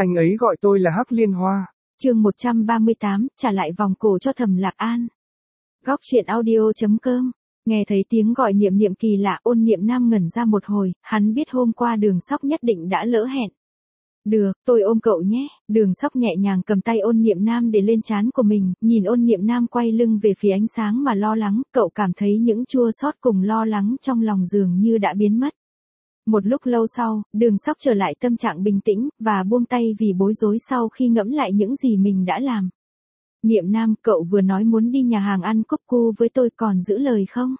Anh ấy gọi tôi là Hắc Liên Hoa. Chương 138, trả lại vòng cổ cho Thẩm Lạc An. Góc truyện audio.com. Nghe thấy tiếng gọi Niệm Niệm kỳ lạ, Ôn Niệm Nam ngẩn ra một hồi, hắn biết hôm qua Đường Sóc nhất định đã lỡ hẹn. Được, tôi ôm cậu nhé. Đường Sóc nhẹ nhàng cầm tay Ôn Niệm Nam để lên trán của mình, nhìn Ôn Niệm Nam quay lưng về phía ánh sáng mà lo lắng, cậu cảm thấy những chua xót cùng lo lắng trong lòng dường như đã biến mất. Một lúc lâu sau, Đường Sóc trở lại tâm trạng bình tĩnh, và buông tay vì bối rối sau khi ngẫm lại những gì mình đã làm. Niệm Nam, cậu vừa nói muốn đi nhà hàng ăn cốc cu với tôi, còn giữ lời không?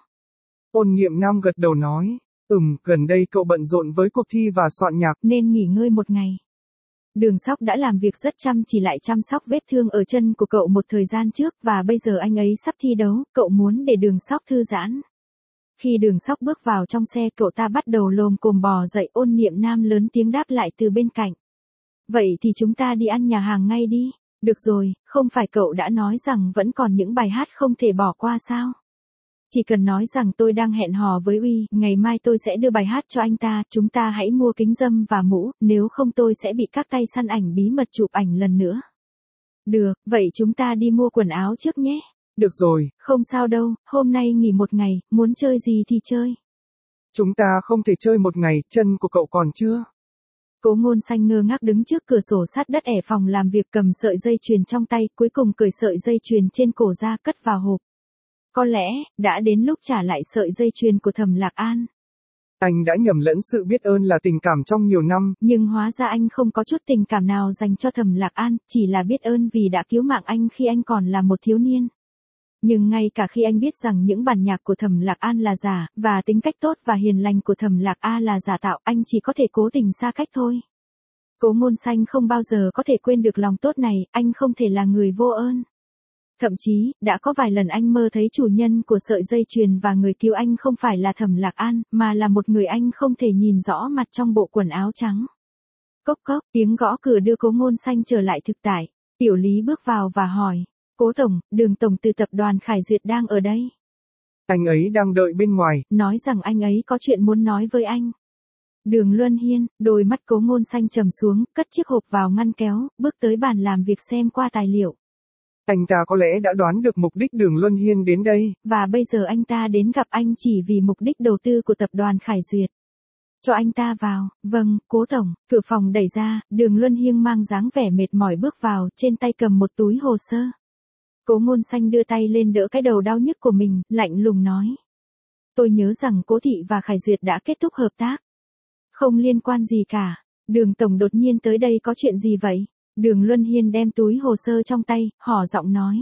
Ôn Niệm Nam gật đầu nói, gần đây cậu bận rộn với cuộc thi và soạn nhạc, nên nghỉ ngơi một ngày. Đường Sóc đã làm việc rất chăm chỉ lại chăm sóc vết thương ở chân của cậu một thời gian trước, và bây giờ anh ấy sắp thi đấu, cậu muốn để Đường Sóc thư giãn. Khi Đường Sóc bước vào trong xe, cậu ta bắt đầu lồm cồm bò dậy. Ôn Niệm Nam lớn tiếng đáp lại từ bên cạnh. Vậy thì chúng ta đi ăn nhà hàng ngay đi. Được rồi, không phải cậu đã nói rằng vẫn còn những bài hát không thể bỏ qua sao? Chỉ cần nói rằng tôi đang hẹn hò với Uy, ngày mai tôi sẽ đưa bài hát cho anh ta, chúng ta hãy mua kính râm và mũ, nếu không tôi sẽ bị các tay săn ảnh bí mật chụp ảnh lần nữa. Được, vậy chúng ta đi mua quần áo trước nhé. Được rồi. Không sao đâu, hôm nay nghỉ một ngày, muốn chơi gì thì chơi. Chúng ta không thể chơi một ngày, chân của cậu còn chưa? Cố Ngôn Xanh ngơ ngác đứng trước cửa sổ sát đất ẻ phòng làm việc, cầm sợi dây chuyền trong tay, cuối cùng cởi sợi dây chuyền trên cổ ra cất vào hộp. Có lẽ, đã đến lúc trả lại sợi dây chuyền của Thẩm Lạc An. Anh đã nhầm lẫn sự biết ơn là tình cảm trong nhiều năm. Nhưng hóa ra anh không có chút tình cảm nào dành cho Thẩm Lạc An, chỉ là biết ơn vì đã cứu mạng anh khi anh còn là một thiếu niên. Nhưng ngay cả khi anh biết rằng những bản nhạc của Thẩm Lạc An là giả, và tính cách tốt và hiền lành của Thẩm Lạc A là giả tạo, anh chỉ có thể cố tình xa cách thôi. Cố Ngôn Xanh không bao giờ có thể quên được lòng tốt này, anh không thể là người vô ơn. Thậm chí, đã có vài lần anh mơ thấy chủ nhân của sợi dây chuyền và người cứu anh không phải là Thẩm Lạc An, mà là một người anh không thể nhìn rõ mặt trong bộ quần áo trắng. Cốc cốc, tiếng gõ cửa đưa Cố Ngôn Xanh trở lại thực tại. Tiểu Lý bước vào và hỏi. Cố Tổng, Đường Tổng từ tập đoàn Khải Duyệt đang ở đây. Anh ấy đang đợi bên ngoài. Nói rằng anh ấy có chuyện muốn nói với anh. Đường Luân Hiên, đôi mắt Cố Ngôn Xanh trầm xuống, cất chiếc hộp vào ngăn kéo, bước tới bàn làm việc xem qua tài liệu. Anh ta có lẽ đã đoán được mục đích Đường Luân Hiên đến đây. Và bây giờ anh ta đến gặp anh chỉ vì mục đích đầu tư của tập đoàn Khải Duyệt. Cho anh ta vào. Vâng, Cố Tổng. Cửa phòng đẩy ra, Đường Luân Hiên mang dáng vẻ mệt mỏi bước vào, trên tay cầm một túi hồ sơ. Cố Ngôn Xanh đưa tay lên đỡ cái đầu đau nhức của mình, lạnh lùng nói. Tôi nhớ rằng Cố Thị và Khải Duyệt đã kết thúc hợp tác. Không liên quan gì cả. Đường Tổng đột nhiên tới đây có chuyện gì vậy? Đường Luân Hiên đem túi hồ sơ trong tay, hỏ giọng nói.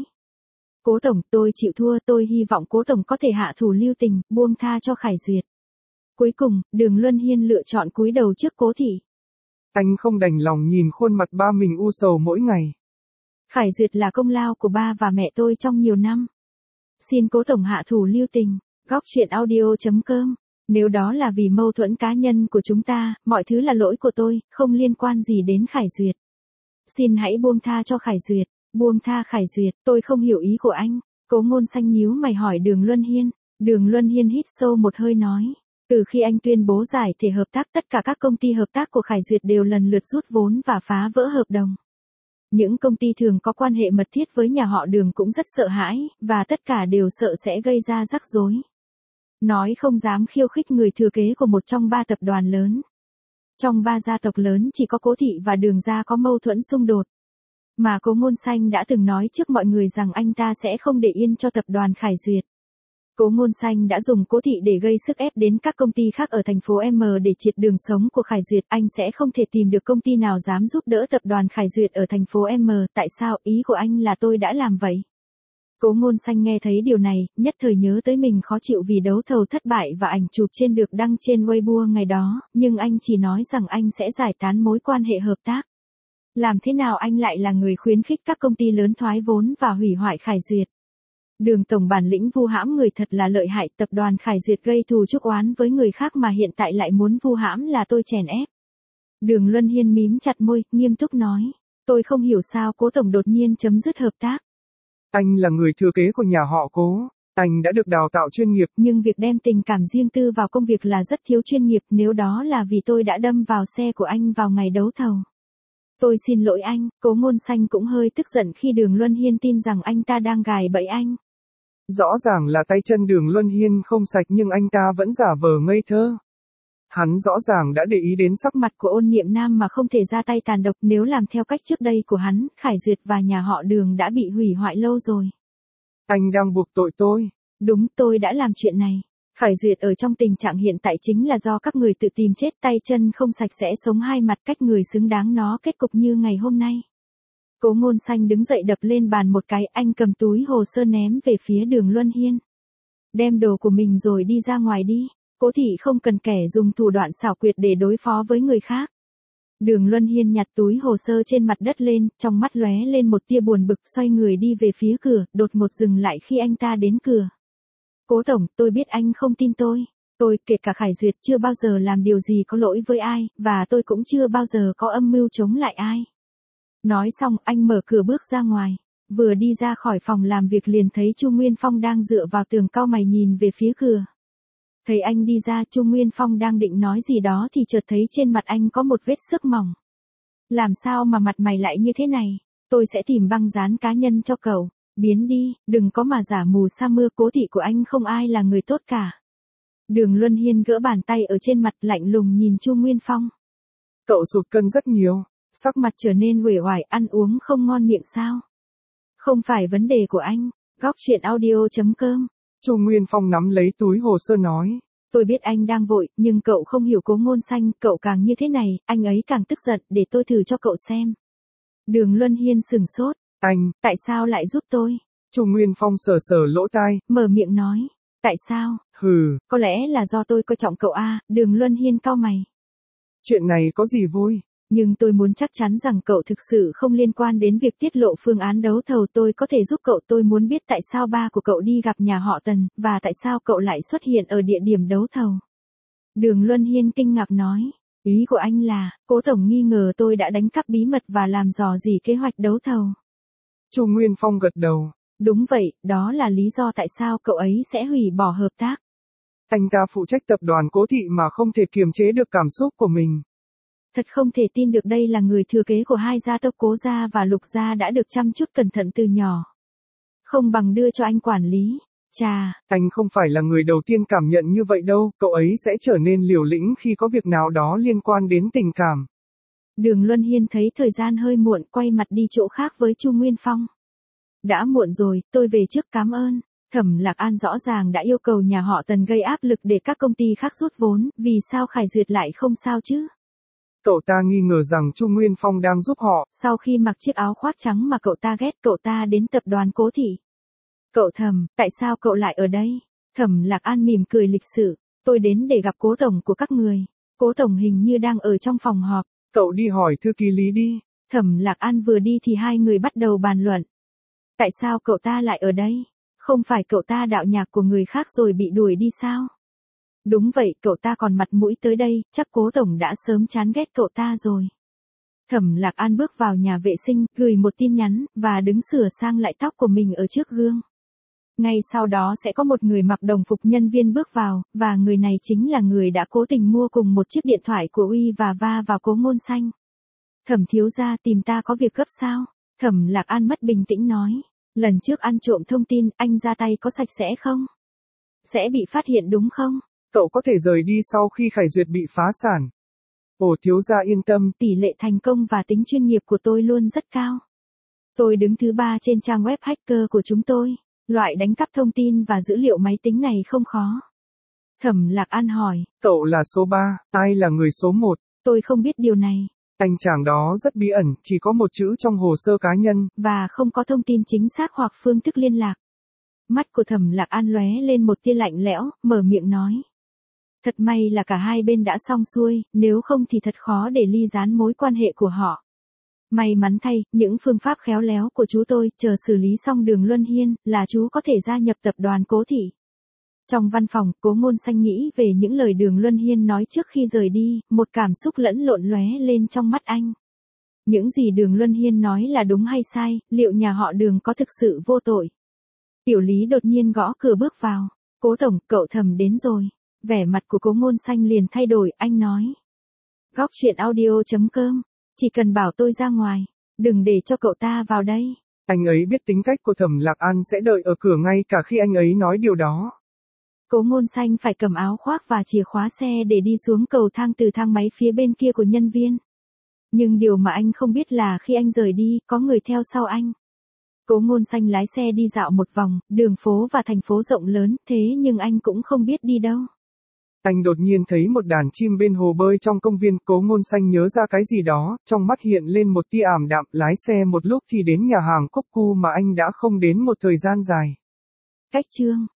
Cố Tổng, tôi chịu thua, tôi hy vọng Cố Tổng có thể hạ thủ lưu tình, buông tha cho Khải Duyệt. Cuối cùng, Đường Luân Hiên lựa chọn cúi đầu trước Cố Thị. Anh không đành lòng nhìn khuôn mặt ba mình u sầu mỗi ngày. Khải Duyệt là công lao của ba và mẹ tôi trong nhiều năm. Xin Cố Tổng hạ thủ lưu tình. Góc truyện audio.com. Nếu đó là vì mâu thuẫn cá nhân của chúng ta, mọi thứ là lỗi của tôi, không liên quan gì đến Khải Duyệt. Xin hãy buông tha cho Khải Duyệt. Buông tha Khải Duyệt, tôi không hiểu ý của anh. Cố Ngôn Xanh nhíu mày hỏi Đường Luân Hiên. Đường Luân Hiên hít sâu một hơi nói. Từ khi anh tuyên bố giải thể hợp tác, tất cả các công ty hợp tác của Khải Duyệt đều lần lượt rút vốn và phá vỡ hợp đồng. Những công ty thường có quan hệ mật thiết với nhà họ Đường cũng rất sợ hãi, và tất cả đều sợ sẽ gây ra rắc rối. Nói không dám khiêu khích người thừa kế của một trong ba tập đoàn lớn. Trong ba gia tộc lớn chỉ có Cố Thị và Đường gia có mâu thuẫn xung đột. Mà Cố Ngôn Xanh đã từng nói trước mọi người rằng anh ta sẽ không để yên cho tập đoàn Khải Duyệt. Cố Ngôn Xanh đã dùng Cố Thị để gây sức ép đến các công ty khác ở thành phố M để triệt đường sống của Khải Duyệt. Anh sẽ không thể tìm được công ty nào dám giúp đỡ tập đoàn Khải Duyệt ở thành phố M. Tại sao? Ý của anh là tôi đã làm vậy. Cố Ngôn Xanh nghe thấy điều này, nhất thời nhớ tới mình khó chịu vì đấu thầu thất bại và ảnh chụp trên được đăng trên Weibo ngày đó, nhưng anh chỉ nói rằng anh sẽ giải tán mối quan hệ hợp tác. Làm thế nào anh lại là người khuyến khích các công ty lớn thoái vốn và hủy hoại Khải Duyệt? Đường Tổng bản lĩnh vu hãm người thật là lợi hại, tập đoàn Khải Duyệt gây thù chuốc oán với người khác mà hiện tại lại muốn vu hãm là tôi chèn ép. Đường Luân Hiên mím chặt môi, nghiêm túc nói. Tôi không hiểu sao Cố Tổng đột nhiên chấm dứt hợp tác. Anh là người thừa kế của nhà họ Cố. Anh đã được đào tạo chuyên nghiệp. Nhưng việc đem tình cảm riêng tư vào công việc là rất thiếu chuyên nghiệp, nếu đó là vì tôi đã đâm vào xe của anh vào ngày đấu thầu. Tôi xin lỗi anh, Cố Ngôn Xanh cũng hơi tức giận khi Đường Luân Hiên tin rằng anh ta đang gài bẫy anh. Rõ ràng là tay chân Đường Luân Hiên không sạch nhưng anh ta vẫn giả vờ ngây thơ. Hắn rõ ràng đã để ý đến sắc Mặt của Ôn Niệm Nam mà không thể ra tay tàn độc, nếu làm theo cách trước đây của hắn, Khải Duyệt và nhà họ Đường đã bị hủy hoại lâu rồi. Anh đang buộc tội tôi. Đúng, tôi đã làm chuyện này. Khải Duyệt ở trong tình trạng hiện tại chính là do các người tự tìm chết, tay chân không sạch sẽ sống hai mặt cách người xứng đáng nó kết cục như ngày hôm nay. Cố Ngôn Xanh đứng dậy đập lên bàn một cái, anh cầm túi hồ sơ ném về phía Đường Luân Hiên. Đem đồ của mình rồi đi ra ngoài đi. Cố thị không cần kẻ dùng thủ đoạn xảo quyệt để đối phó với người khác. Đường Luân Hiên nhặt túi hồ sơ trên mặt đất lên, trong mắt lóe lên một tia buồn bực, xoay người đi về phía cửa, đột ngột dừng lại khi anh ta đến cửa. Cố tổng, tôi biết anh không tin tôi. Tôi, kể cả Khải Duyệt, chưa bao giờ làm điều gì có lỗi với ai, và tôi cũng chưa bao giờ có âm mưu chống lại ai. Nói xong, anh mở cửa bước ra ngoài. Vừa đi ra khỏi phòng làm việc liền thấy Chu Nguyên Phong đang dựa vào tường cau mày nhìn về phía cửa. Thấy anh đi ra, Chu Nguyên Phong đang định nói gì đó thì chợt thấy trên mặt anh có một vết xước mỏng. Làm sao mà mặt mày lại như thế này? Tôi sẽ tìm băng dán cá nhân cho cậu. Biến đi, đừng có mà giả mù sa mưa, Cố thị của anh không ai là người tốt cả. Đường Luân Hiên gỡ bàn tay ở trên mặt lạnh lùng nhìn Chu Nguyên Phong. Cậu sụt cân rất nhiều. Sắc mặt trở nên uể oải, ăn uống không ngon miệng sao? Không phải vấn đề của anh. Góc truyện audio.com. Chu Nguyên Phong nắm lấy túi hồ sơ nói. Tôi biết anh đang vội, nhưng cậu không hiểu Cố Ngôn Xanh, cậu càng như thế này, anh ấy càng tức giận, để tôi thử cho cậu xem. Đường Luân Hiên sừng sốt. Anh, tại sao lại giúp tôi? Chu Nguyên Phong sờ sờ lỗ tai, mở miệng nói. Tại sao? Hừ. Có lẽ là do tôi coi trọng cậu à, Đường Luân Hiên cau mày. Chuyện này có gì vui? Nhưng tôi muốn chắc chắn rằng cậu thực sự không liên quan đến việc tiết lộ phương án đấu thầu, tôi có thể giúp cậu. Tôi muốn biết tại sao ba của cậu đi gặp nhà họ Tần, và tại sao cậu lại xuất hiện ở địa điểm đấu thầu. Đường Luân Hiên kinh ngạc nói. Ý của anh là, Cố tổng nghi ngờ tôi đã đánh cắp bí mật và làm dò dỉ kế hoạch đấu thầu. Chu Nguyên Phong gật đầu. Đúng vậy, đó là lý do tại sao cậu ấy sẽ hủy bỏ hợp tác. Anh ta phụ trách tập đoàn Cố thị mà không thể kiềm chế được cảm xúc của mình. Thật không thể tin được, đây là người thừa kế của hai gia tộc Cố gia và Lục gia đã được chăm chút cẩn thận từ nhỏ. Không bằng đưa cho anh quản lý. Chà, anh không phải là người đầu tiên cảm nhận như vậy đâu, cậu ấy sẽ trở nên liều lĩnh khi có việc nào đó liên quan đến tình cảm. Đường Luân Hiên thấy thời gian hơi muộn, quay mặt đi chỗ khác với Chu Nguyên Phong. Đã muộn rồi, tôi về trước, cảm ơn. Thẩm Lạc An rõ ràng đã yêu cầu nhà họ Tần gây áp lực để các công ty khác rút vốn, vì sao Khải Duyệt lại không sao chứ? Cậu ta nghi ngờ rằng Chu Nguyên Phong đang giúp họ. Sau khi mặc chiếc áo khoác trắng mà cậu ta ghét, cậu ta đến tập đoàn Cố thị. Cậu Thẩm, tại sao cậu lại ở đây? Thẩm Lạc An mỉm cười lịch sự. Tôi đến để gặp Cố tổng của các người. Cố tổng hình như đang ở trong phòng họp. Cậu đi hỏi thư ký Lý đi. Thẩm Lạc An vừa đi thì hai người bắt đầu bàn luận. Tại sao cậu ta lại ở đây? Không phải cậu ta đạo nhạc của người khác rồi bị đuổi đi sao? Đúng vậy, cậu ta còn mặt mũi tới đây, chắc Cố tổng đã sớm chán ghét cậu ta rồi. Thẩm Lạc An bước vào nhà vệ sinh, gửi một tin nhắn, và đứng sửa sang lại tóc của mình ở trước gương. Ngay sau đó sẽ có một người mặc đồng phục nhân viên bước vào, và người này chính là người đã cố tình mua cùng một chiếc điện thoại của Uy và va vào Cố Ngôn Xanh. Thẩm thiếu gia tìm ta có việc gấp sao? Thẩm Lạc An mất bình tĩnh nói. Lần trước ăn trộm thông tin, anh ra tay có sạch sẽ không? Sẽ bị phát hiện đúng không? Cậu có thể rời đi sau khi Khải Duyệt bị phá sản. Ồ, thiếu gia yên tâm. Tỷ lệ thành công và tính chuyên nghiệp của tôi luôn rất cao. Tôi đứng thứ 3 trên trang web hacker của chúng tôi. Loại đánh cắp thông tin và dữ liệu máy tính này không khó. Thẩm Lạc An hỏi. Cậu là số 3, ai là người số 1? Tôi không biết điều này. Anh chàng đó rất bí ẩn, chỉ có một chữ trong hồ sơ cá nhân. Và không có thông tin chính xác hoặc phương thức liên lạc. Mắt của Thẩm Lạc An lóe lên một tia lạnh lẽo, mở miệng nói. Thật may là cả hai bên đã xong xuôi, nếu không thì thật khó để ly gián mối quan hệ của họ. May mắn thay, những phương pháp khéo léo của chú tôi, chờ xử lý xong Đường Luân Hiên, là chú có thể gia nhập tập đoàn Cố thị. Trong văn phòng, Cố Ngôn Xanh nghĩ về những lời Đường Luân Hiên nói trước khi rời đi, một cảm xúc lẫn lộn lóe lên trong mắt anh. Những gì Đường Luân Hiên nói là đúng hay sai, liệu nhà họ Đường có thực sự vô tội? Tiểu Lý đột nhiên gõ cửa bước vào. Cố tổng, cậu Thẩm đến rồi. Vẻ mặt của Cố Ngôn Xanh liền thay đổi, anh nói. Góc truyện audio.com Chỉ cần bảo tôi ra ngoài, đừng để cho cậu ta vào đây. Anh ấy biết tính cách của Thẩm Lạc An sẽ đợi ở cửa ngay cả khi anh ấy nói điều đó. Cố Ngôn Xanh phải cầm áo khoác và chìa khóa xe để đi xuống cầu thang từ thang máy phía bên kia của nhân viên. Nhưng điều mà anh không biết là khi anh rời đi, có người theo sau anh. Cố Ngôn Xanh lái xe đi dạo một vòng, đường phố và thành phố rộng lớn, thế nhưng anh cũng không biết đi đâu. Anh đột nhiên thấy một đàn chim bên hồ bơi trong công viên, Cố Ngôn Xanh nhớ ra cái gì đó, trong mắt hiện lên một tia ảm đạm, lái xe một lúc thì đến nhà hàng Cúc Cu mà anh đã không đến một thời gian dài. Cách chương